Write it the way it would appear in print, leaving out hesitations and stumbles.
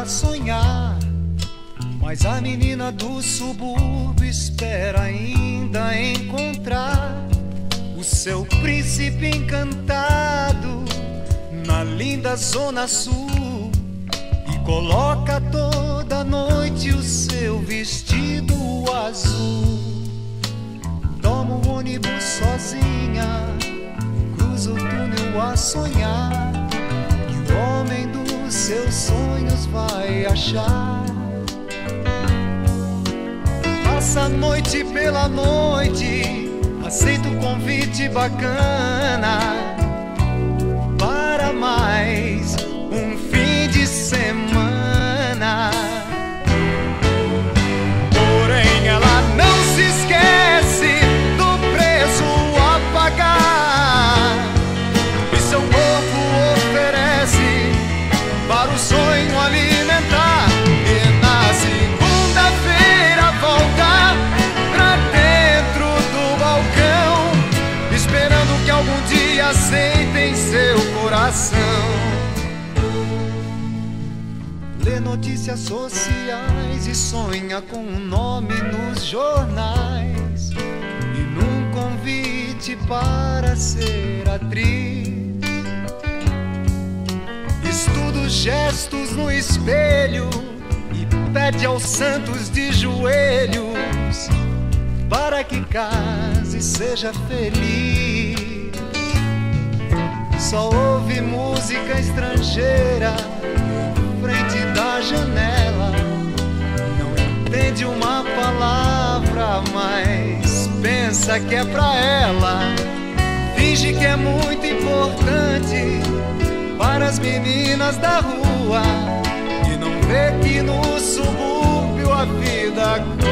a sonhar, mas a menina do subúrbio espera ainda encontrar o seu príncipe encantado na linda zona sul, e coloca toda noite o seu vestido azul. Toma o ônibus sozinha, cruza o túnel a sonhar, e o homem dos seus sonhos vai achar. Passa a noite pela noite, aceita o convite bacana para mais um fim de semana. Porém ela não se esquece do preço a pagar, e seu corpo oferece para o sonho alimentar. E na segunda-feira volta pra dentro do balcão, esperando que algum dia aceitem seu coração. Lê notícias sociais e sonha com um nome nos jornais, e num convite para ser atriz. Estuda os gestos no espelho e pede aos santos de joelhos para que case e seja feliz. Só ouve música estrangeira em frente da janela, não entende uma palavra, mas pensa que é pra ela. Finge que é muito importante para as meninas da rua, e não vê que no subúrbio a vida